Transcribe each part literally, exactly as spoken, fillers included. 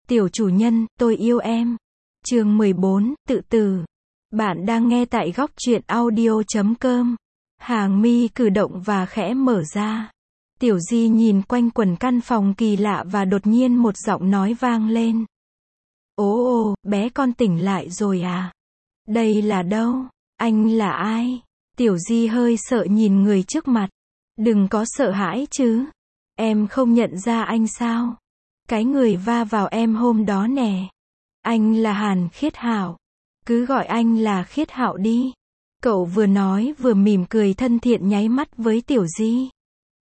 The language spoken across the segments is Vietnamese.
Tiểu chủ nhân, tôi yêu em. Chương mười bốn, tự tử. Bạn đang nghe tại góc truyện audio chấm com. Hàng mi cử động và khẽ mở ra. Tiểu Di nhìn quanh quần căn phòng kỳ lạ và đột nhiên một giọng nói vang lên. Ồ ồ, bé con tỉnh lại rồi à? Đây là đâu? Anh là ai? Tiểu Di hơi sợ nhìn người trước mặt. Đừng có sợ hãi chứ. Em không nhận ra anh sao? Cái người va vào em hôm đó nè. Anh là Hàn Khiết Hạo. Cứ gọi anh là Khiết Hạo đi. Cậu vừa nói vừa mỉm cười thân thiện nháy mắt với Tiểu Di.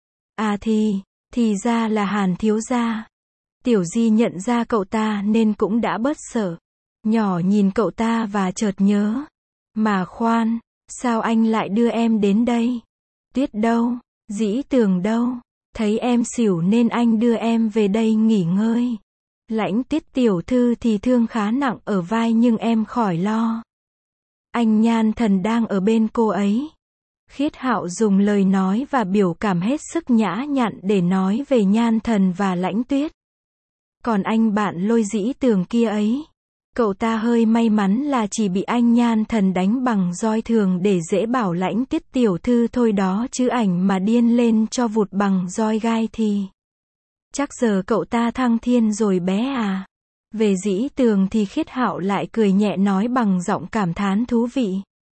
À thì, thì ra là Hàn thiếu gia. Tiểu Di nhận ra cậu ta nên cũng đã bớt sợ. Nhỏ nhìn cậu ta và chợt nhớ. Mà khoan, sao anh lại đưa em đến đây? Tuyết đâu? Dĩ Tường đâu? Thấy em xỉu nên anh đưa em về đây nghỉ ngơi. Lãnh Tiết tiểu thư thì thương khá nặng ở vai nhưng em khỏi lo. Anh Nhan Thần đang ở bên cô ấy. Khiết Hạo dùng lời nói và biểu cảm hết sức nhã nhặn để nói về Nhan Thần và Lãnh Tuyết. Còn anh bạn Lôi Dĩ Tường kia ấy, cậu ta hơi may mắn là chỉ bị anh Nhan Thần đánh bằng roi thường để dễ bảo Lãnh Tiết tiểu thư thôi đó chứ ảnh mà điên lên cho vụt bằng roi gai thì chắc giờ cậu ta thăng thiên rồi bé à. Về Dĩ Tường thì Khiết Hạo lại cười nhẹ nói bằng giọng cảm thán thú vị.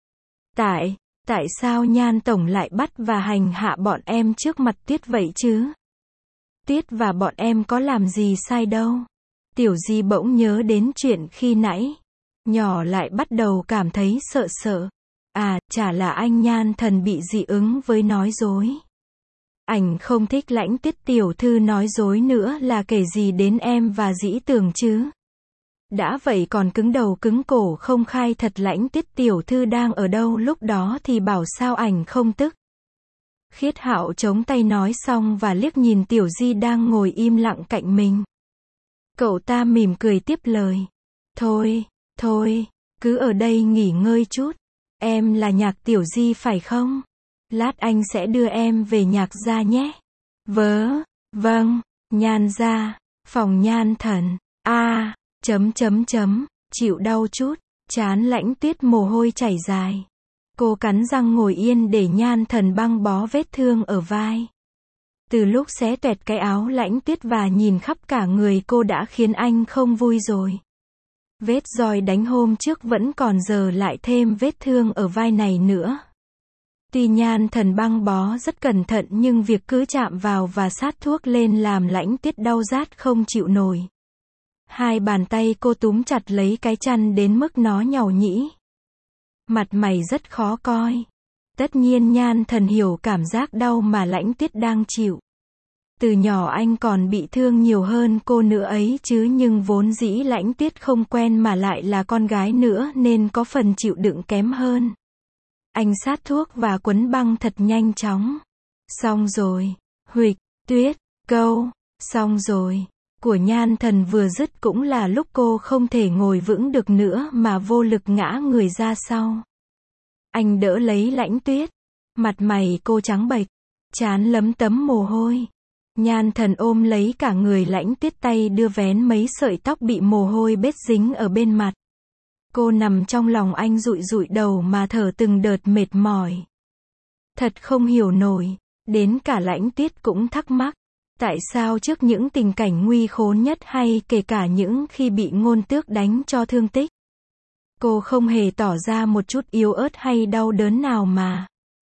Tại, tại sao Nhan tổng lại bắt và hành hạ bọn em trước mặt Tuyết vậy chứ? Tuyết và bọn em có làm gì sai đâu. Tiểu Di bỗng nhớ đến chuyện khi nãy. Nhỏ lại bắt đầu cảm thấy sợ sợ. À, chả là anh Nhan Thần bị dị ứng với nói dối. Ảnh không thích Lãnh Tiết tiểu thư nói dối nữa là kể gì đến em và Dĩ Tường chứ. Đã vậy còn cứng đầu cứng cổ không khai thật Lãnh Tiết tiểu thư đang ở đâu lúc đó thì bảo sao ảnh không tức. Khiết Hạo chống tay nói xong và liếc nhìn Tiểu Di đang ngồi im lặng cạnh mình. Cậu ta mỉm cười tiếp lời. Thôi, thôi, cứ ở đây nghỉ ngơi chút. Em là Nhạc Tiểu Di phải không? Lát anh sẽ đưa em về Nhạc gia nhé. Vớ, vâng, Nhan gia, phòng Nhan Thần. A, à, chấm chấm chấm, chịu đau chút, trán Lãnh Tuyết mồ hôi chảy dài. Cô cắn răng ngồi yên để Nhan Thần băng bó vết thương ở vai. Từ lúc xé toẹt cái áo Lãnh Tuyết và nhìn khắp cả người cô đã khiến anh không vui rồi. Vết roi đánh hôm trước vẫn còn giờ lại thêm vết thương ở vai này nữa. Tuy Nhan Thần băng bó rất cẩn thận nhưng việc cứ chạm vào và sát thuốc lên làm Lãnh Tuyết đau rát không chịu nổi. Hai bàn tay cô túm chặt lấy cái chăn đến mức nó nhàu nhĩ. Mặt mày rất khó coi. Tất nhiên Nhan Thần hiểu cảm giác đau mà Lãnh Tuyết đang chịu. Từ nhỏ anh còn bị thương nhiều hơn cô nữa ấy chứ nhưng vốn dĩ Lãnh Tuyết không quen mà lại là con gái nữa nên có phần chịu đựng kém hơn. Anh sát thuốc và quấn băng thật nhanh chóng. Xong rồi. Huỵch, Tuyết, câu, xong rồi. Của Nhan Thần vừa dứt cũng là lúc cô không thể ngồi vững được nữa mà vô lực ngã người ra sau. Anh đỡ lấy Lãnh Tuyết. Mặt mày cô trắng bệch, trán lấm tấm mồ hôi. Nhan Thần ôm lấy cả người Lãnh Tuyết tay đưa vén mấy sợi tóc bị mồ hôi bết dính ở bên mặt. Cô nằm trong lòng anh dụi dụi đầu mà thở từng đợt mệt mỏi. Thật không hiểu nổi, đến cả Lãnh Tuyết cũng thắc mắc. Tại sao trước những tình cảnh nguy khốn nhất hay kể cả những khi bị Ngôn Tước đánh cho thương tích, cô không hề tỏ ra một chút yếu ớt hay đau đớn nào mà.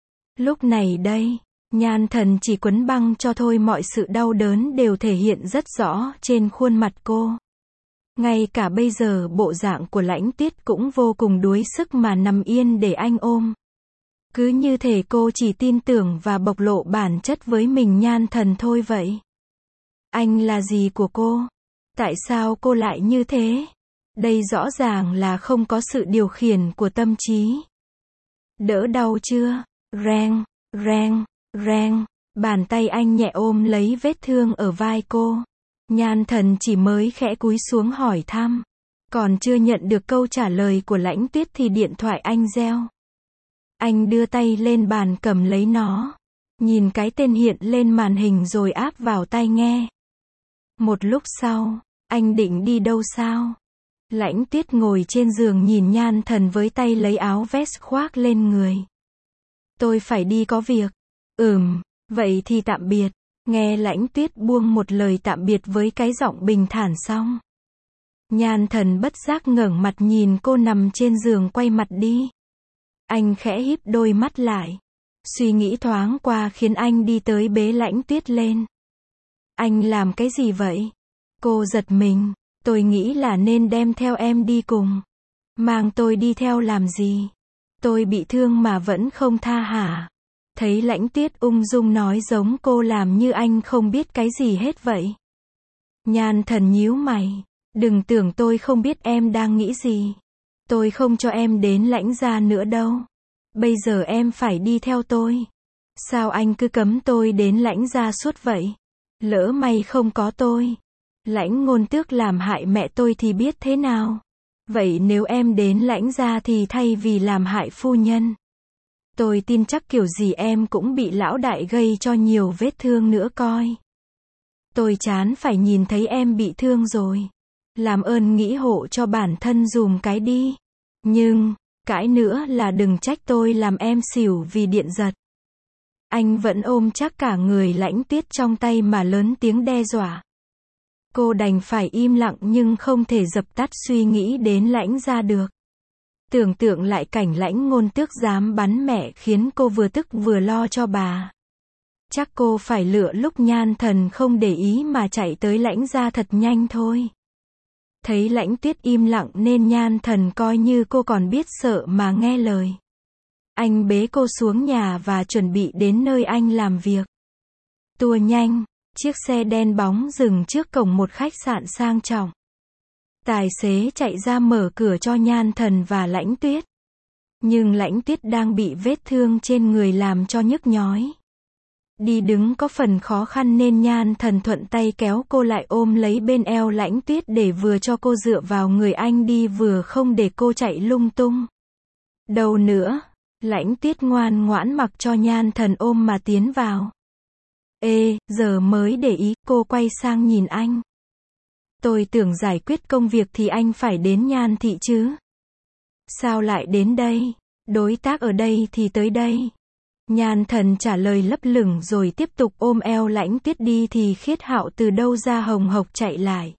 Lúc này đây, Nhan Thần chỉ quấn băng cho thôi mọi sự đau đớn đều thể hiện rất rõ trên khuôn mặt cô. Ngay cả bây giờ bộ dạng của Lãnh Tuyết cũng vô cùng đuối sức mà nằm yên để anh ôm. Cứ như thể cô chỉ tin tưởng và bộc lộ bản chất với mình Nhan Thần thôi vậy. Anh là gì của cô? Tại sao cô lại như thế? Đây rõ ràng là không có sự điều khiển của tâm trí. Đỡ đau chưa? Reng, reng, reng. Bàn tay anh nhẹ ôm lấy vết thương ở vai cô. Nhan Thần chỉ mới khẽ cúi xuống hỏi thăm. Còn chưa nhận được câu trả lời của Lãnh Tuyết thì điện thoại anh reo. Anh đưa tay lên bàn cầm lấy nó. Nhìn cái tên hiện lên màn hình rồi áp vào tai nghe. Một lúc sau, Anh định đi đâu sao? Lãnh Tuyết ngồi trên giường nhìn Nhan Thần với tay lấy áo vest khoác lên người. Tôi phải đi có việc. Ừm, vậy thì tạm biệt. Nghe Lãnh Tuyết buông một lời tạm biệt với cái giọng bình thản xong. Nhan Thần bất giác ngẩng mặt nhìn cô nằm trên giường quay mặt đi. Anh khẽ híp đôi mắt lại. Suy nghĩ thoáng qua khiến anh đi tới bế Lãnh Tuyết lên. Anh làm cái gì vậy? Cô giật mình. Tôi nghĩ là nên đem theo em đi cùng. Mang tôi đi theo làm gì? Tôi bị thương mà vẫn không tha hả? Thấy Lãnh Tuyết ung dung nói giống cô làm như anh không biết cái gì hết vậy. Nhan Thần nhíu mày. Đừng tưởng tôi không biết em đang nghĩ gì. Tôi không cho em đến Lãnh gia nữa đâu. Bây giờ em phải đi theo tôi. Sao anh cứ cấm tôi đến Lãnh gia suốt vậy? Lỡ may không có tôi, Lãnh Ngôn Tước làm hại mẹ tôi thì biết thế nào? Vậy nếu em đến Lãnh gia thì thay vì làm hại phu nhân, tôi tin chắc kiểu gì em cũng bị lão đại gây cho nhiều vết thương nữa coi. Tôi chán phải nhìn thấy em bị thương rồi. Làm ơn nghĩ hộ cho bản thân dùm cái đi. Nhưng, cãi nữa là đừng trách tôi làm em xỉu vì điện giật. Anh vẫn ôm chắc cả người Lãnh Tuyết trong tay mà lớn tiếng đe dọa. Cô đành phải im lặng nhưng không thể dập tắt suy nghĩ đến Lãnh gia được. Tưởng tượng lại cảnh Lãnh Ngôn Tước dám bắn mẹ khiến cô vừa tức vừa lo cho bà. Chắc cô phải lựa lúc Nhan Thần không để ý mà chạy tới Lãnh gia thật nhanh thôi. Thấy Lãnh Tuyết im lặng nên Nhan Thần coi như cô còn biết sợ mà nghe lời. Anh bế cô xuống nhà và chuẩn bị đến nơi anh làm việc. Tua nhanh, chiếc xe đen bóng dừng trước cổng một khách sạn sang trọng. Tài xế chạy ra mở cửa cho Nhan Thần và Lãnh Tuyết. Nhưng Lãnh Tuyết đang bị vết thương trên người làm cho nhức nhói. Đi đứng có phần khó khăn nên Nhan Thần thuận tay kéo cô lại ôm lấy bên eo Lãnh Tuyết để vừa cho cô dựa vào người anh đi vừa không để cô chạy lung tung. Đâu nữa, Lãnh Tuyết ngoan ngoãn mặc cho Nhan Thần ôm mà tiến vào. Ê, giờ mới để ý, cô quay sang nhìn anh. Tôi tưởng giải quyết công việc thì anh phải đến Nhan thị chứ. Sao lại đến đây? Đối tác ở đây thì tới đây. Nhan Thần trả lời lấp lửng rồi tiếp tục ôm eo Lãnh Tuyết đi thì Khiết Hạo từ đâu ra hồng hộc chạy lại.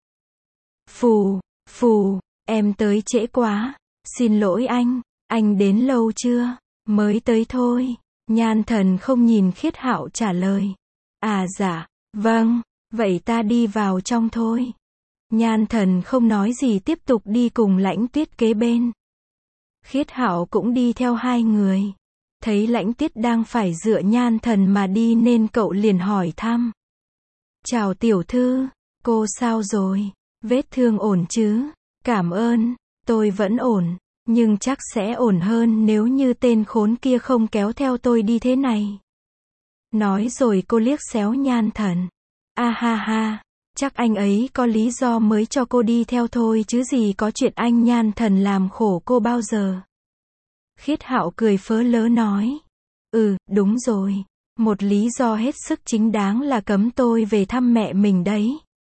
Phù, phù, em tới trễ quá. Xin lỗi anh, anh đến lâu chưa? Mới tới thôi. Nhan Thần không nhìn Khiết Hạo trả lời. À dạ, vâng, vậy ta đi vào trong thôi. Nhan Thần không nói gì tiếp tục đi cùng Lãnh Tuyết kế bên. Khiết Hạo cũng đi theo hai người. Thấy Lãnh Tuyết đang phải dựa Nhan Thần mà đi nên cậu liền hỏi thăm. Chào tiểu thư, cô sao rồi? Vết thương ổn chứ? Cảm ơn, tôi vẫn ổn, nhưng chắc sẽ ổn hơn nếu như tên khốn kia không kéo theo tôi đi thế này. Nói rồi cô liếc xéo Nhan Thần. A ha ha, chắc anh ấy có lý do mới cho cô đi theo thôi chứ gì có chuyện anh Nhan Thần làm khổ cô bao giờ. Khiết Hạo cười phớ lớ nói. Ừ, đúng rồi. Một lý do hết sức chính đáng là cấm tôi về thăm mẹ mình đấy.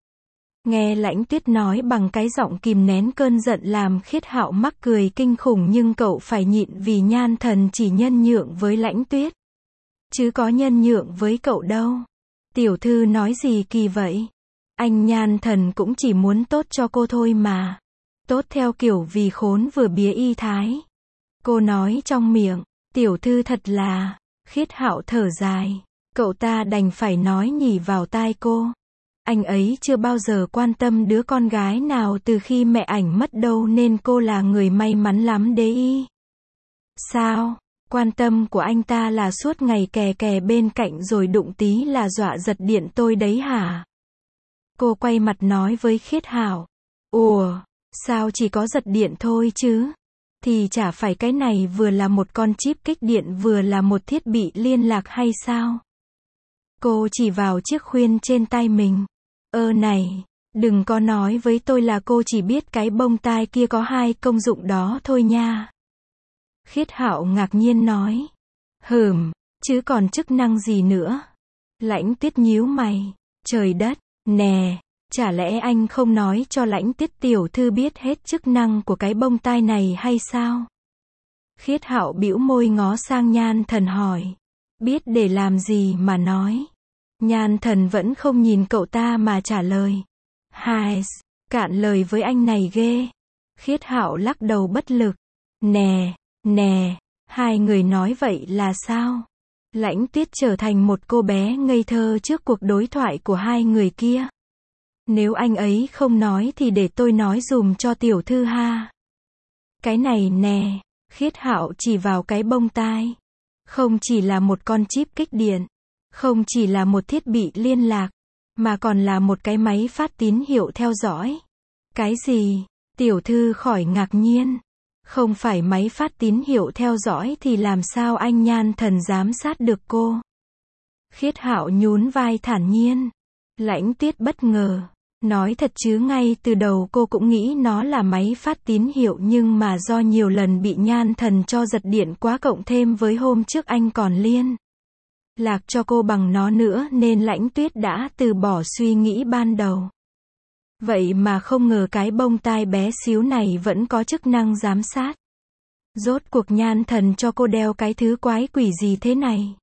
Nghe Lãnh Tuyết nói bằng cái giọng kìm nén cơn giận làm Khiết Hạo mắc cười kinh khủng nhưng cậu phải nhịn vì Nhan Thần chỉ nhân nhượng với Lãnh Tuyết. Chứ có nhân nhượng với cậu đâu. Tiểu thư nói gì kỳ vậy? Anh Nhan Thần cũng chỉ muốn tốt cho cô thôi mà. Tốt theo kiểu vì khốn vừa bía y thái. Cô nói trong miệng, tiểu thư thật là, Khiết Hạo thở dài. Cậu ta đành phải nói nhỉ vào tai cô. Anh ấy chưa bao giờ quan tâm đứa con gái nào từ khi mẹ ảnh mất đâu nên cô là người may mắn lắm đấy y. Sao? Quan tâm của anh ta là suốt ngày kè kè bên cạnh rồi đụng tí là dọa giật điện tôi đấy hả? Cô quay mặt nói với Khiết Hạo. Ủa, sao chỉ có giật điện thôi chứ? Thì chả phải cái này vừa là một con chip kích điện vừa là một thiết bị liên lạc hay sao? Cô chỉ vào chiếc khuyên trên tay mình. Ơ này, đừng có nói với tôi là cô chỉ biết cái bông tai kia có hai công dụng đó thôi nha. Khiết Hạo ngạc nhiên nói. Hừm, chứ còn chức năng gì nữa? Lãnh Tuyết nhíu mày. Trời đất, nè, Chả lẽ anh không nói cho Lãnh Tuyết tiểu thư biết hết chức năng của cái bông tai này hay sao? Khiết Hạo bĩu môi ngó sang Nhan Thần hỏi. Biết để làm gì mà nói. Nhan Thần vẫn không nhìn cậu ta mà trả lời. Hai, cạn lời với anh này ghê. Khiết Hạo lắc đầu bất lực. Nè, nè, hai người nói vậy là sao? Lãnh Tuyết trở thành một cô bé ngây thơ trước cuộc đối thoại của hai người kia. Nếu anh ấy không nói thì để tôi nói dùm cho tiểu thư ha. Cái này nè, Khiết Hạo chỉ vào cái bông tai. Không chỉ là một con chip kích điện, không chỉ là một thiết bị liên lạc, mà còn là một cái máy phát tín hiệu theo dõi. Cái gì? Tiểu thư khỏi ngạc nhiên. Không phải máy phát tín hiệu theo dõi thì làm sao anh Nhan Thần giám sát được cô? Khiết Hạo nhún vai thản nhiên. Lãnh Tuyết bất ngờ. Nói thật chứ ngay từ đầu cô cũng nghĩ nó là máy phát tín hiệu, nhưng mà do nhiều lần bị Nhan Thần cho giật điện quá, cộng thêm với hôm trước anh còn liên lạc cho cô bằng nó nữa, nên Lãnh Tuyết đã từ bỏ suy nghĩ ban đầu. Vậy mà không ngờ cái bông tai bé xíu này vẫn có chức năng giám sát. Rốt cuộc Nhan Thần cho cô đeo cái thứ quái quỷ gì thế này?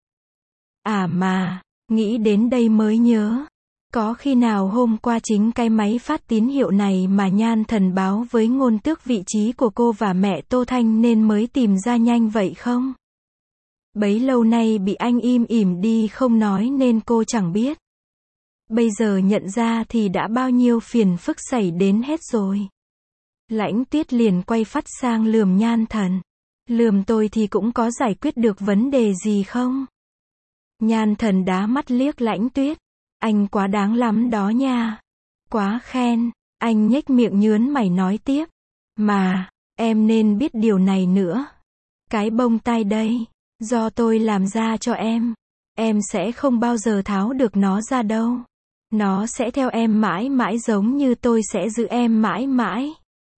À mà, nghĩ đến đây mới nhớ. Có khi nào hôm qua chính cái máy phát tín hiệu này mà Nhan Thần báo với Ngôn Tước vị trí của cô và mẹ Tô Thanh nên mới tìm ra nhanh vậy không? Bấy lâu nay bị anh im ỉm đi không nói nên cô chẳng biết. Bây giờ nhận ra thì đã bao nhiêu phiền phức xảy đến hết rồi. Lãnh Tuyết liền quay phắt sang lườm Nhan Thần. Lườm tôi thì cũng có giải quyết được vấn đề gì không? Nhan Thần đá mắt liếc Lãnh Tuyết. Anh quá đáng lắm đó nha. Quá khen. Anh nhếch miệng nhướn mày nói tiếp. Mà, em nên biết điều này nữa. Cái bông tai đây, do tôi làm ra cho em. Em sẽ không bao giờ tháo được nó ra đâu. Nó sẽ theo em mãi mãi, giống như tôi sẽ giữ em mãi mãi.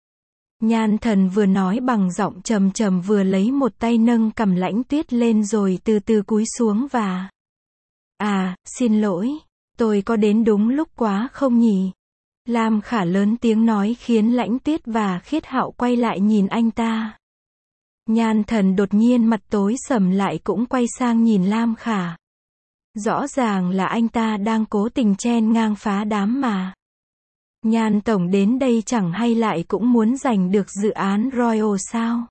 Nhan Thần vừa nói bằng giọng trầm trầm, vừa lấy một tay nâng cằm Lãnh Tuyết lên rồi từ từ cúi xuống và... À, xin lỗi. Tôi có đến đúng lúc quá không nhỉ? Lam Khả lớn tiếng nói khiến Lãnh Tuyết và Khiết Hạo quay lại nhìn anh ta. Nhan Thần đột nhiên mặt tối sầm lại, cũng quay sang nhìn Lam Khả. Rõ ràng là anh ta đang cố tình chen ngang phá đám mà. Nhan tổng đến đây chẳng hay lại cũng muốn giành được dự án Royal sao?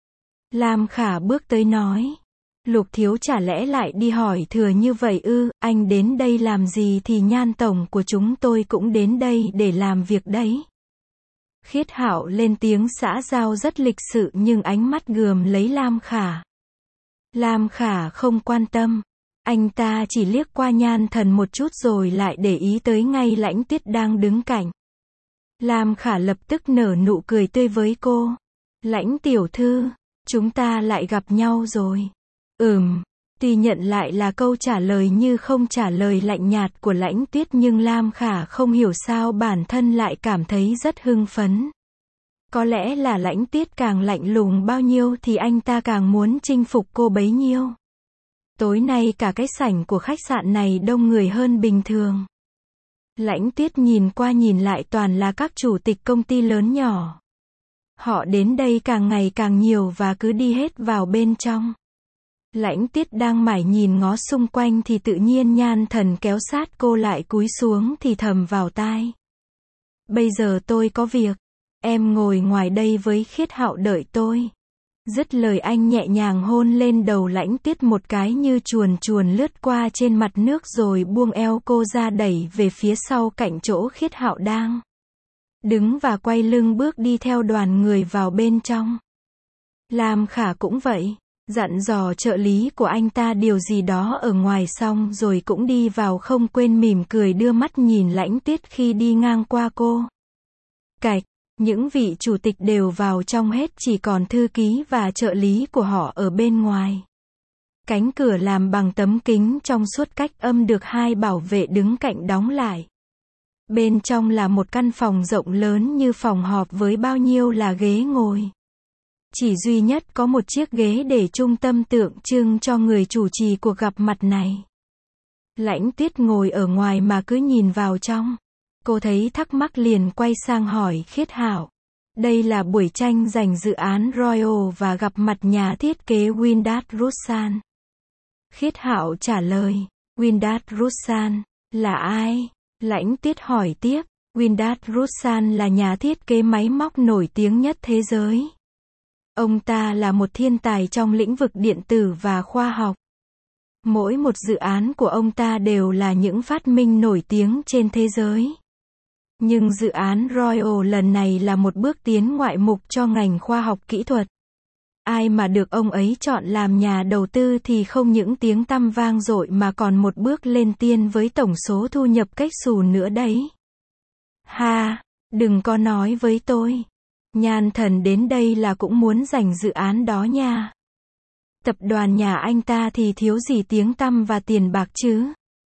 Lam Khả bước tới nói. Lục thiếu chả lẽ lại đi hỏi thừa như vậy ư? Anh đến đây làm gì thì Nhan tổng của chúng tôi cũng đến đây để làm việc đấy. Khiết Hạo lên tiếng xã giao rất lịch sự nhưng ánh mắt gườm lấy Lam Khả. Lam Khả không quan tâm. Anh ta chỉ liếc qua Nhan Thần một chút rồi lại để ý tới ngay Lãnh Tuyết đang đứng cạnh. Lam Khả lập tức nở nụ cười tươi với cô. Lãnh tiểu thư, chúng ta lại gặp nhau rồi. Ừm, tuy nhận lại là câu trả lời như không trả lời lạnh nhạt của Lãnh Tuyết, nhưng Lam Khả không hiểu sao bản thân lại cảm thấy rất hưng phấn. Có lẽ là Lãnh Tuyết càng lạnh lùng bao nhiêu thì anh ta càng muốn chinh phục cô bấy nhiêu. Tối nay cả cái sảnh của khách sạn này đông người hơn bình thường. Lãnh Tuyết nhìn qua nhìn lại toàn là các chủ tịch công ty lớn nhỏ. Họ đến đây càng ngày càng nhiều và cứ đi hết vào bên trong. Lãnh Tuyết đang mải nhìn ngó xung quanh thì tự nhiên Nhan Thần kéo sát cô lại, cúi xuống thì thầm vào tai. Bây giờ tôi có việc. Em ngồi ngoài đây với Khiết Hạo đợi tôi. Dứt lời anh nhẹ nhàng hôn lên đầu Lãnh Tuyết một cái như chuồn chuồn lướt qua trên mặt nước rồi buông eo cô ra đẩy về phía sau cạnh chỗ Khiết Hạo đang đứng và quay lưng bước đi theo đoàn người vào bên trong. Lam Khả cũng vậy. Dặn dò trợ lý của anh ta điều gì đó ở ngoài xong rồi cũng đi vào, không quên mỉm cười đưa mắt nhìn Lãnh Tuyết khi đi ngang qua cô. Cạch, những vị chủ tịch đều vào trong hết, chỉ còn thư ký và trợ lý của họ ở bên ngoài. Cánh cửa làm bằng tấm kính trong suốt cách âm được hai bảo vệ đứng cạnh đóng lại. Bên trong là một căn phòng rộng lớn như phòng họp với bao nhiêu là ghế ngồi. Chỉ duy nhất có một chiếc ghế để trung tâm tượng trưng cho người chủ trì cuộc gặp mặt này. Lãnh Tuyết ngồi ở ngoài mà cứ nhìn vào trong. Cô thấy thắc mắc liền quay sang hỏi Khiết Hạo. Đây là buổi tranh giành dự án Royal và gặp mặt nhà thiết kế Wyndham Russan. Khiết Hạo trả lời. Wyndham Russan, là ai? Lãnh Tuyết hỏi tiếp. Wyndham Russan là nhà thiết kế máy móc nổi tiếng nhất thế giới. Ông ta là một thiên tài trong lĩnh vực điện tử và khoa học. Mỗi một dự án của ông ta đều là những phát minh nổi tiếng trên thế giới. Nhưng dự án Royal lần này là một bước tiến ngoại mục cho ngành khoa học kỹ thuật. Ai mà được ông ấy chọn làm nhà đầu tư thì không những tiếng tăm vang dội mà còn một bước lên tiên với tổng số thu nhập cách xù nữa đấy. Ha, đừng có nói với tôi. Nhan Thần đến đây là cũng muốn giành dự án đó nha. Tập đoàn nhà anh ta thì thiếu gì tiếng tăm và tiền bạc chứ?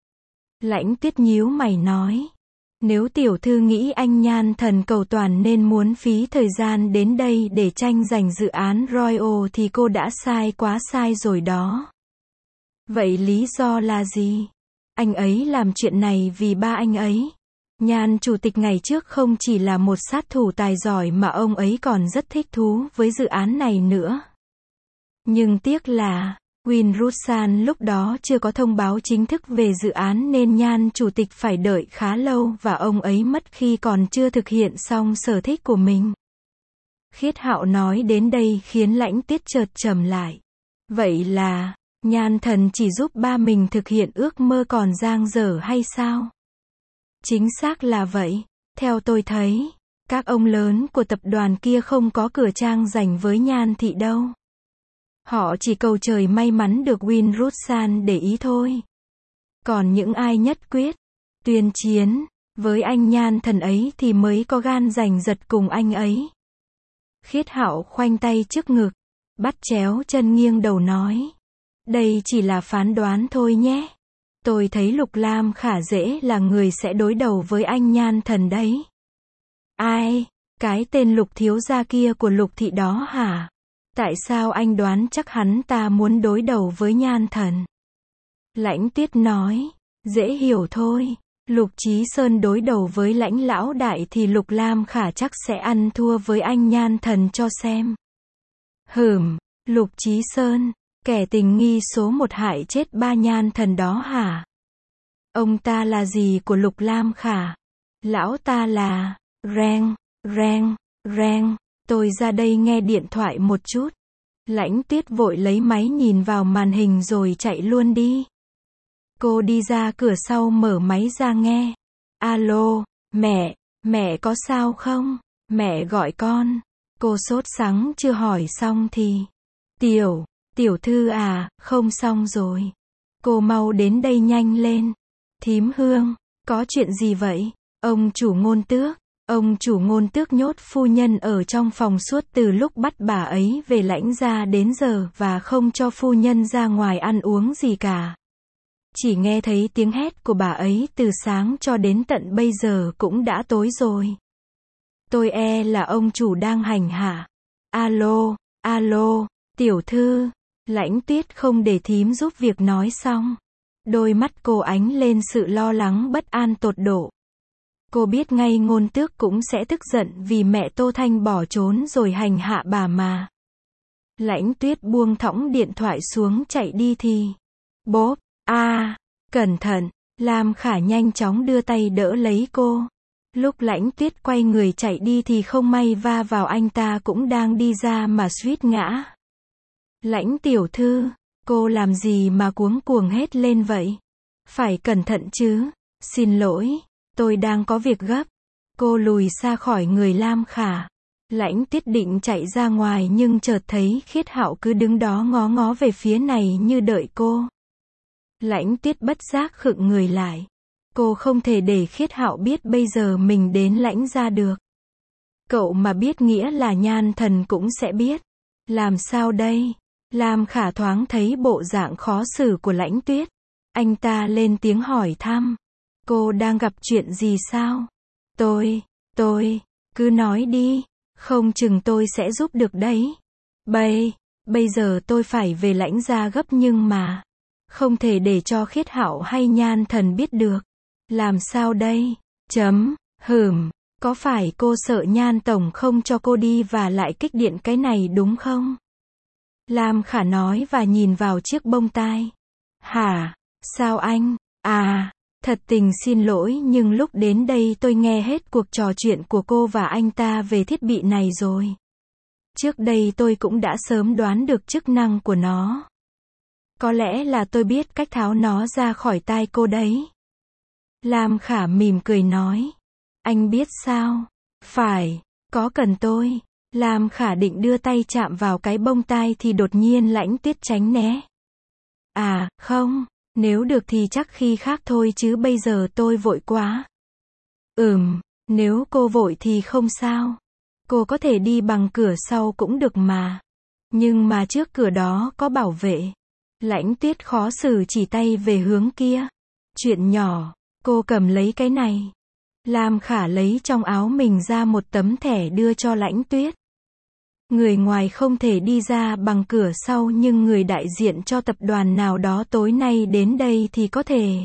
Lãnh Tuyết nhíu mày nói. Nếu tiểu thư nghĩ anh Nhan Thần cầu toàn nên muốn phí thời gian đến đây để tranh giành dự án Royal thì cô đã sai quá sai rồi đó. Vậy lý do là gì? Anh ấy làm chuyện này vì ba anh ấy. Nhan chủ tịch ngày trước không chỉ là một sát thủ tài giỏi mà ông ấy còn rất thích thú với dự án này nữa. Nhưng tiếc là, Win Russan lúc đó chưa có thông báo chính thức về dự án nên Nhan chủ tịch phải đợi khá lâu và ông ấy mất khi còn chưa thực hiện xong sở thích của mình. Khiết Hạo nói đến đây khiến Lãnh Tuyết chợt trầm lại. Vậy là, Nhan Thần chỉ giúp ba mình thực hiện ước mơ còn dang dở hay sao? Chính xác là vậy. Theo tôi thấy, các ông lớn của tập đoàn kia không có cửa trang giành với Nhan thị đâu. Họ chỉ cầu trời may mắn được Win Russan để ý thôi. Còn những ai nhất quyết, tuyên chiến, với anh Nhan Thần ấy thì mới có gan giành giật cùng anh ấy. Khiết Hạo khoanh tay trước ngực, bắt chéo chân nghiêng đầu nói. Đây chỉ là phán đoán thôi nhé. Tôi thấy Lục Lam Khả dễ là người sẽ đối đầu với anh Nhan Thần đấy. Ai? Cái tên Lục thiếu gia kia của Lục thị đó hả? Tại sao anh đoán chắc hắn ta muốn đối đầu với Nhan Thần? Lãnh Tuyết nói. Dễ hiểu thôi. Lục Chí Sơn đối đầu với Lãnh lão đại thì Lục Lam Khả chắc sẽ ăn thua với anh Nhan Thần cho xem. Hửm, Lục Chí Sơn, kẻ tình nghi số một hại chết ba Nhan Thần đó hả? Ông ta là gì của Lục Lam Khả? Lão ta là... Reng, reng, reng. Tôi ra đây nghe điện thoại một chút. Lãnh Tuyết vội lấy máy nhìn vào màn hình rồi chạy luôn đi. Cô đi ra cửa sau mở máy ra nghe. Alo, mẹ, mẹ có sao không? Mẹ gọi con. Cô sốt sắng chưa hỏi xong thì. Tiểu, tiểu thư à, không xong rồi. Cô mau đến đây nhanh lên. Thím Hương, có chuyện gì vậy? Ông chủ Ngôn Tước. Ông chủ Ngôn Tước nhốt phu nhân ở trong phòng suốt từ lúc bắt bà ấy về Lãnh gia đến giờ và không cho phu nhân ra ngoài ăn uống gì cả. Chỉ nghe thấy tiếng hét của bà ấy từ sáng cho đến tận bây giờ cũng đã tối rồi. Tôi e là ông chủ đang hành hạ. Alo, alo, tiểu thư. Lãnh Tuyết không để thím giúp việc nói xong. Đôi mắt cô ánh lên sự lo lắng bất an tột độ. Cô biết ngay Ngôn Tước cũng sẽ tức giận vì mẹ Tô Thanh bỏ trốn rồi hành hạ bà mà. Lãnh Tuyết buông thõng điện thoại xuống chạy đi thì. Bốp, a, à, cẩn thận, Lam Khả nhanh chóng đưa tay đỡ lấy cô. Lúc Lãnh Tuyết quay người chạy đi thì không may va vào anh ta cũng đang đi ra mà suýt ngã. Lãnh tiểu thư, cô làm gì mà cuống cuồng hết lên vậy? Phải cẩn thận chứ. Xin lỗi. Tôi đang có việc gấp. Cô lùi xa khỏi người Lam Khả. Lãnh Tuyết định chạy ra ngoài nhưng chợt thấy Khiết Hạo cứ đứng đó ngó ngó về phía này như đợi cô. Lãnh Tuyết bất giác khựng người lại. Cô không thể để Khiết Hạo biết bây giờ mình đến Lãnh gia được. Cậu mà biết nghĩa là Nhan Thần cũng sẽ biết. Làm sao đây? Lam Khả thoáng thấy bộ dạng khó xử của Lãnh Tuyết. Anh ta lên tiếng hỏi thăm. Cô đang gặp chuyện gì sao? Tôi, tôi, cứ nói đi, không chừng tôi sẽ giúp được đấy. Bây, bây giờ tôi phải về Lãnh gia gấp nhưng mà, không thể để cho Khiết Hạo hay Nhan Thần biết được. Làm sao đây? Chấm, Hừm, có phải cô sợ Nhan tổng không cho cô đi và lại kích điện cái này đúng không? Lam Khả nói và nhìn vào chiếc bông tai. Hả? Sao anh? À, thật tình xin lỗi nhưng lúc đến đây tôi nghe hết cuộc trò chuyện của cô và anh ta về thiết bị này rồi. Trước đây tôi cũng đã sớm đoán được chức năng của nó. Có lẽ là tôi biết cách tháo nó ra khỏi tai cô đấy. Lam Khả mỉm cười nói. Anh biết sao? Phải, có cần tôi? Lam Khả định đưa tay chạm vào cái bông tai thì đột nhiên Lãnh Tuyết tránh né. À, không, nếu được thì chắc khi khác thôi chứ bây giờ tôi vội quá. Ừm, nếu cô vội thì không sao. Cô có thể đi bằng cửa sau cũng được mà. Nhưng mà trước cửa đó có bảo vệ. Lãnh Tuyết khó xử chỉ tay về hướng kia. Chuyện nhỏ, cô cầm lấy cái này. Lam Khả lấy trong áo mình ra một tấm thẻ đưa cho Lãnh Tuyết. Người ngoài không thể đi ra bằng cửa sau nhưng người đại diện cho tập đoàn nào đó tối nay đến đây thì có thể.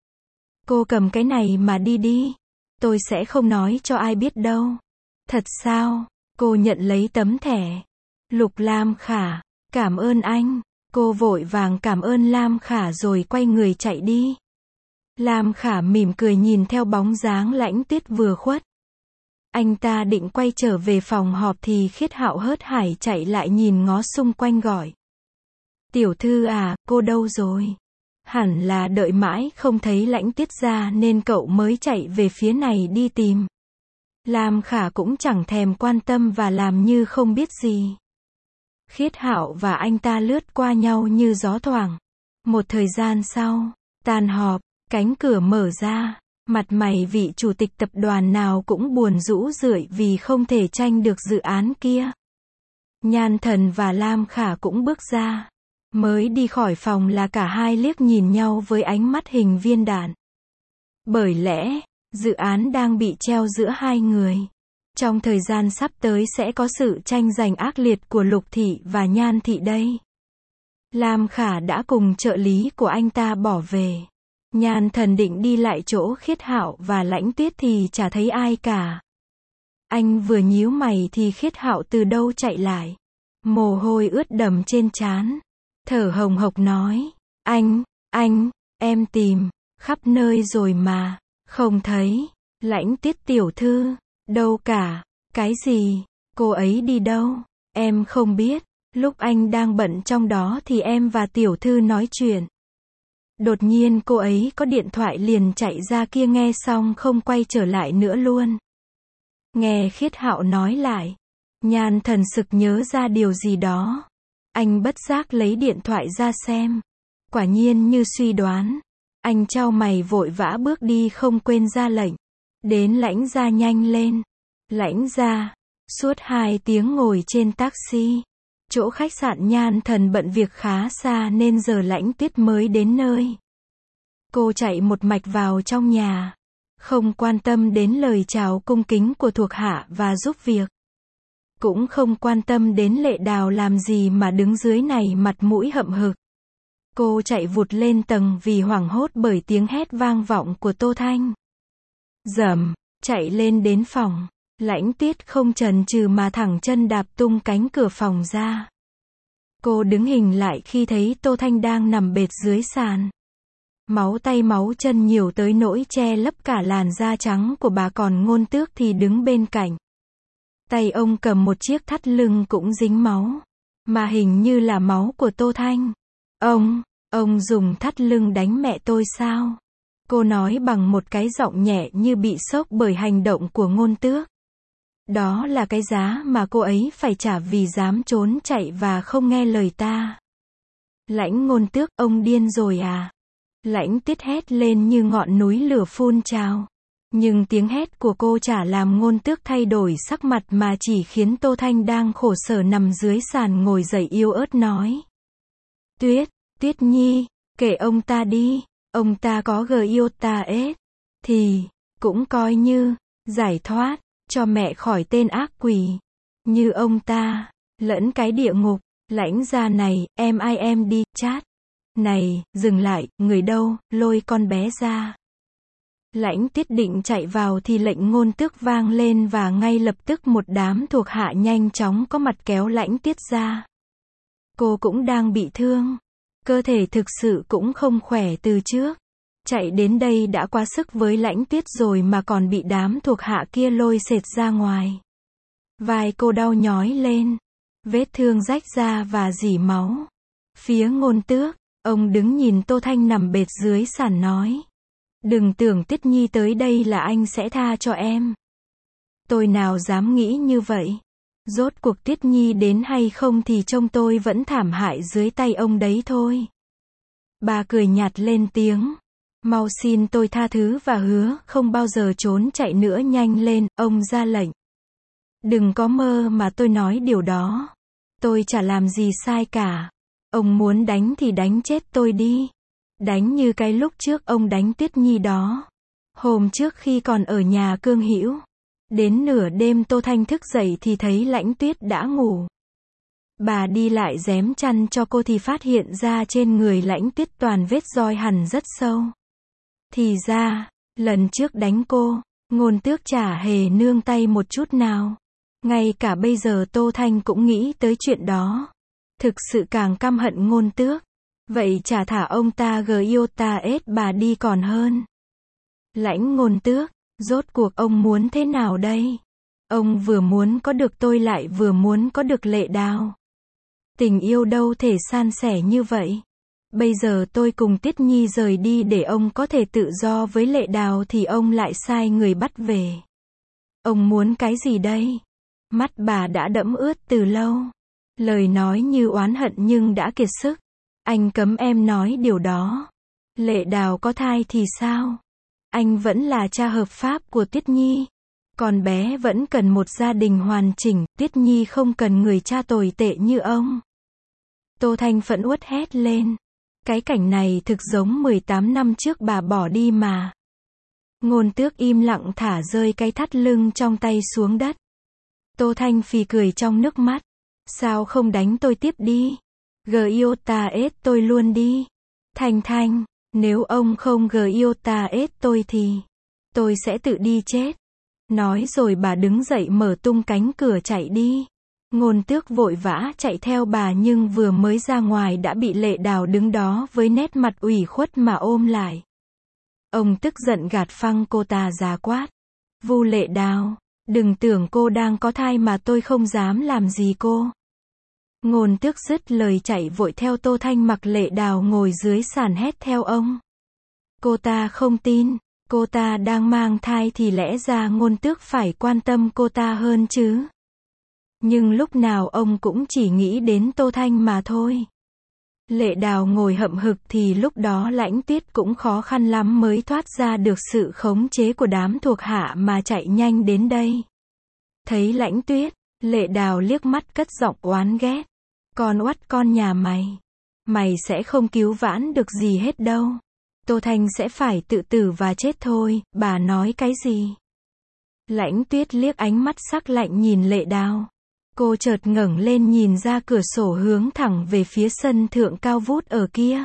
Cô cầm cái này mà đi đi. Tôi sẽ không nói cho ai biết đâu. Thật sao? Cô nhận lấy tấm thẻ. Lục Lam Khả, cảm ơn anh. Cô vội vàng cảm ơn Lam Khả rồi quay người chạy đi. Lam Khả mỉm cười nhìn theo bóng dáng Lãnh Tuyết vừa khuất. Anh ta định quay trở về phòng họp thì Khiết Hạo hớt hải chạy lại nhìn ngó xung quanh gọi. Tiểu thư à, cô đâu rồi? Hẳn là đợi mãi không thấy Lãnh Tuyết ra nên cậu mới chạy về phía này đi tìm. Lam Khả cũng chẳng thèm quan tâm và làm như không biết gì. Khiết Hạo và anh ta lướt qua nhau như gió thoảng. Một thời gian sau, tan họp, cánh cửa mở ra. Mặt mày vị chủ tịch tập đoàn nào cũng buồn rũ rượi vì không thể tranh được dự án kia. Nhan Thần và Lam Khả cũng bước ra. Mới đi khỏi phòng là cả hai liếc nhìn nhau với ánh mắt hình viên đạn. Bởi lẽ, dự án đang bị treo giữa hai người. Trong thời gian sắp tới sẽ có sự tranh giành ác liệt của Lục Thị và Nhan Thị đây. Lam Khả đã cùng trợ lý của anh ta bỏ về. Nhan Thần định đi lại chỗ Khiết Hạo và Lãnh Tuyết thì chả thấy ai cả. Anh vừa nhíu mày thì Khiết Hạo từ đâu chạy lại. Mồ hôi ướt đầm trên trán. Thở hồng hộc nói. Anh, anh, em tìm, khắp nơi rồi mà, không thấy. Lãnh Tuyết tiểu thư, đâu cả. Cái gì? Cô ấy đi đâu? Em không biết. Lúc anh đang bận trong đó thì em và tiểu thư nói chuyện. Đột nhiên cô ấy có điện thoại liền chạy ra kia nghe xong không quay trở lại nữa luôn. Nghe Khiết Hạo nói lại. Nhan Thần sực nhớ ra điều gì đó. Anh bất giác lấy điện thoại ra xem. Quả nhiên như suy đoán. Anh chau mày vội vã bước đi không quên ra lệnh. Đến Lãnh gia nhanh lên. Lãnh gia. Suốt hai tiếng ngồi trên taxi. Chỗ khách sạn Nhan Thần bận việc khá xa nên giờ Lãnh Tuyết mới đến nơi. Cô chạy một mạch vào trong nhà. Không quan tâm đến lời chào cung kính của thuộc hạ và giúp việc. Cũng không quan tâm đến Lệ Đào làm gì mà đứng dưới này mặt mũi hậm hực. Cô chạy vụt lên tầng vì hoảng hốt bởi tiếng hét vang vọng của Tô Thanh. Rầm, chạy lên đến phòng. Lãnh Tuyết không chần chừ mà thẳng chân đạp tung cánh cửa phòng ra. Cô đứng hình lại khi thấy Tô Thanh đang nằm bệt dưới sàn. Máu tay máu chân nhiều tới nỗi che lấp cả làn da trắng của bà, còn Ngôn Tước thì đứng bên cạnh. Tay ông cầm một chiếc thắt lưng cũng dính máu. Mà hình như là máu của Tô Thanh. Ông, ông dùng thắt lưng đánh mẹ tôi sao? Cô nói bằng một cái giọng nhẹ như bị sốc bởi hành động của Ngôn Tước. Đó là cái giá mà cô ấy phải trả vì dám trốn chạy và không nghe lời ta. Lãnh Ngôn Tước, ông điên rồi à? Lãnh Tuyết hét lên như ngọn núi lửa phun trào. Nhưng tiếng hét của cô chả làm Ngôn Tước thay đổi sắc mặt mà chỉ khiến Tô Thanh đang khổ sở nằm dưới sàn ngồi dậy yếu ớt nói. Tuyết, Tuyết Nhi, kể ông ta đi, ông ta có gờ yêu ta ết. Thì, cũng coi như, giải thoát, cho mẹ khỏi tên ác quỷ. Như ông ta, lẫn cái địa ngục. Lãnh gia này, em ai em đi, chát. Này, dừng lại, người đâu, lôi con bé ra. Lãnh Tuyết định chạy vào thì lệnh Ngôn Tước vang lên và ngay lập tức một đám thuộc hạ nhanh chóng có mặt kéo Lãnh Tuyết ra. Cô cũng đang bị thương. Cơ thể thực sự cũng không khỏe từ trước. Chạy đến đây đã quá sức với Lãnh Tuyết rồi mà còn bị đám thuộc hạ kia lôi xệt ra ngoài. Vai cô đau nhói lên. Vết thương rách ra và rỉ máu. Phía Ngôn Tước, ông đứng nhìn Tô Thanh nằm bệt dưới sàn nói. Đừng tưởng Tuyết Nhi tới đây là anh sẽ tha cho em. Tôi nào dám nghĩ như vậy. Rốt cuộc Tuyết Nhi đến hay không thì trông tôi vẫn thảm hại dưới tay ông đấy thôi. Bà cười nhạt lên tiếng. Mau xin tôi tha thứ và hứa không bao giờ trốn chạy nữa, nhanh lên, ông ra lệnh. Đừng có mơ mà tôi nói điều đó. Tôi chả làm gì sai cả. Ông muốn đánh thì đánh chết tôi đi. Đánh như cái lúc trước ông đánh Tuyết Nhi đó. Hôm trước khi còn ở nhà Cương Hữu. Đến nửa đêm Tô Thanh thức dậy thì thấy Lãnh Tuyết đã ngủ. Bà đi lại rém chăn cho cô thì phát hiện ra trên người Lãnh Tuyết toàn vết roi hằn rất sâu. Thì ra, lần trước đánh cô, Ngôn Tước chả hề nương tay một chút nào. Ngay cả bây giờ Tô Thanh cũng nghĩ tới chuyện đó. Thực sự càng căm hận Ngôn Tước. Vậy chả thả ông ta Giota ết bà đi còn hơn. Lãnh Ngôn Tước, rốt cuộc ông muốn thế nào đây? Ông vừa muốn có được tôi lại vừa muốn có được Lệ Đào. Tình yêu đâu thể san sẻ như vậy. Bây giờ tôi cùng Tuyết Nhi rời đi để ông có thể tự do với Lệ Đào thì ông lại sai người bắt về. Ông muốn cái gì đây? Mắt bà đã đẫm ướt từ lâu. Lời nói như oán hận nhưng đã kiệt sức. Anh cấm em nói điều đó. Lệ Đào có thai thì sao? Anh vẫn là cha hợp pháp của Tuyết Nhi. Con bé vẫn cần một gia đình hoàn chỉnh, Tuyết Nhi không cần người cha tồi tệ như ông. Tô Thanh phẫn uất hét lên. Cái cảnh này thực giống mười tám năm trước bà bỏ đi mà. Ngôn Tước im lặng thả rơi cái thắt lưng trong tay xuống đất. Tô Thanh phì cười trong nước mắt. Sao không đánh tôi tiếp đi? Giota ết tôi luôn đi. Thanh Thanh, nếu ông không Giota ết tôi thì tôi sẽ tự đi chết. Nói rồi bà đứng dậy mở tung cánh cửa chạy đi. Ngôn Tước vội vã chạy theo bà nhưng vừa mới ra ngoài đã bị Lệ Đào đứng đó với nét mặt ủy khuất mà ôm lại. Ông tức giận gạt phăng cô ta ra quát. Vu Lệ Đào, đừng tưởng cô đang có thai mà tôi không dám làm gì cô. Ngôn Tước dứt lời chạy vội theo Tô Thanh mặc Lệ Đào ngồi dưới sàn hét theo ông. Cô ta không tin, cô ta đang mang thai thì lẽ ra Ngôn Tước phải quan tâm cô ta hơn chứ. Nhưng lúc nào ông cũng chỉ nghĩ đến Tô Thanh mà thôi. Lệ Đào ngồi hậm hực thì lúc đó Lãnh Tuyết cũng khó khăn lắm mới thoát ra được sự khống chế của đám thuộc hạ mà chạy nhanh đến đây. Thấy Lãnh Tuyết, Lệ Đào liếc mắt cất giọng oán ghét. Con oắt con nhà mày. Mày sẽ không cứu vãn được gì hết đâu. Tô Thanh sẽ phải tự tử và chết thôi, bà nói cái gì? Lãnh Tuyết liếc ánh mắt sắc lạnh nhìn Lệ Đào. Cô chợt ngẩng lên nhìn ra cửa sổ hướng thẳng về phía sân thượng cao vút ở kia.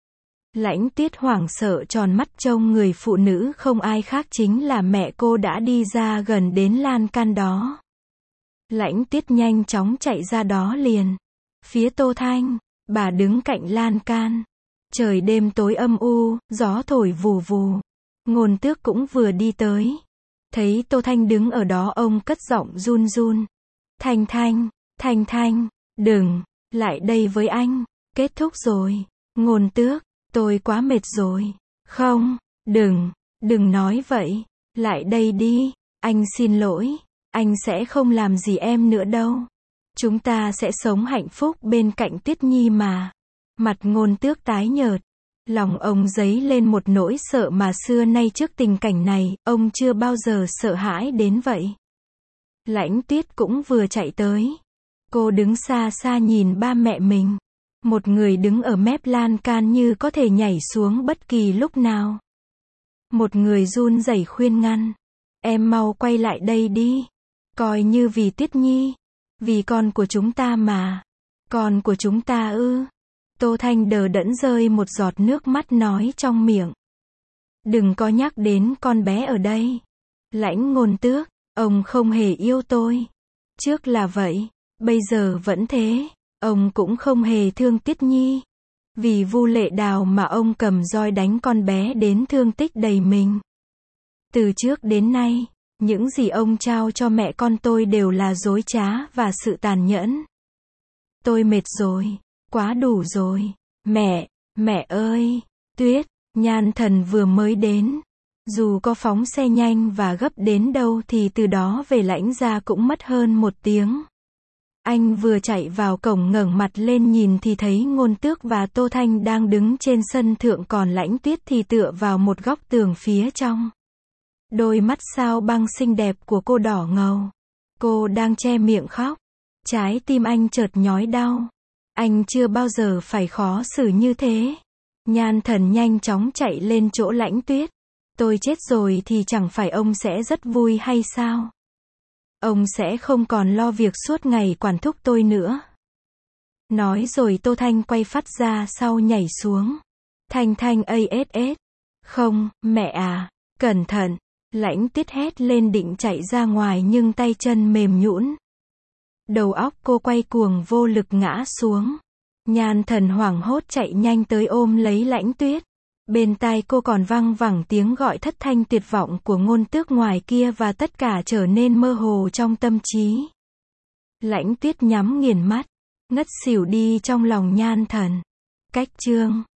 Lãnh Tuyết hoảng sợ tròn mắt trông người phụ nữ không ai khác chính là mẹ cô đã đi ra gần đến lan can đó. Lãnh Tuyết nhanh chóng chạy ra đó liền. Phía Tô Thanh, bà đứng cạnh lan can. Trời đêm tối âm u, gió thổi vù vù. Ngôn Tước cũng vừa đi tới. Thấy Tô Thanh đứng ở đó ông cất giọng run run. Thanh Thanh, Thanh Thanh, đừng, lại đây với anh, kết thúc rồi. Ngôn Tước, tôi quá mệt rồi. Không, đừng, đừng nói vậy, lại đây đi, anh xin lỗi, anh sẽ không làm gì em nữa đâu. Chúng ta sẽ sống hạnh phúc bên cạnh Tuyết Nhi mà. Mặt Ngôn Tước tái nhợt. Lòng ông dấy lên một nỗi sợ mà xưa nay trước tình cảnh này, ông chưa bao giờ sợ hãi đến vậy. Lãnh Tuyết cũng vừa chạy tới. Cô đứng xa xa nhìn ba mẹ mình. Một người đứng ở mép lan can như có thể nhảy xuống bất kỳ lúc nào. Một người run rẩy khuyên ngăn. Em mau quay lại đây đi. Coi như vì Tuyết Nhi. Vì con của chúng ta mà. Con của chúng ta ư. Tô Thanh đờ đẫn rơi một giọt nước mắt nói trong miệng. Đừng có nhắc đến con bé ở đây. Lãnh Ngôn Tước, ông không hề yêu tôi. Trước là vậy, bây giờ vẫn thế. Ông cũng không hề thương Tiết Nhi. Vì Vu Lệ Đào mà ông cầm roi đánh con bé đến thương tích đầy mình. Từ trước đến nay, những gì ông trao cho mẹ con tôi đều là dối trá và sự tàn nhẫn. Tôi mệt rồi, quá đủ rồi. Mẹ, mẹ ơi, Tuyết, Nhan Thần vừa mới đến. Dù có phóng xe nhanh và gấp đến đâu thì từ đó về Lãnh gia cũng mất hơn một tiếng. Anh vừa chạy vào cổng ngẩng mặt lên nhìn thì thấy Ngôn Tước và Tô Thanh đang đứng trên sân thượng, còn Lãnh Tuyết thì tựa vào một góc tường phía trong. Đôi mắt sao băng xinh đẹp của cô đỏ ngầu. Cô đang che miệng khóc. Trái tim anh chợt nhói đau. Anh chưa bao giờ phải khó xử như thế. Nhan Thần nhanh chóng chạy lên chỗ Lãnh Tuyết. Tôi chết rồi thì chẳng phải ông sẽ rất vui hay sao? Ông sẽ không còn lo việc suốt ngày quản thúc tôi nữa. Nói rồi Tô Thanh quay phắt ra sau nhảy xuống. Thanh Thanh a ét ét. Không, mẹ à, cẩn thận. Lãnh Tuyết hét lên định chạy ra ngoài nhưng tay chân mềm nhũn. Đầu óc cô quay cuồng vô lực ngã xuống. Nhan Thần hoảng hốt chạy nhanh tới ôm lấy Lãnh Tuyết. Bên tai cô còn văng vẳng tiếng gọi thất thanh tuyệt vọng của Ngôn Tước ngoài kia và tất cả trở nên mơ hồ trong tâm trí. Lãnh Tuyết nhắm nghiền mắt, ngất xỉu đi trong lòng Nhan Thần. Cách chương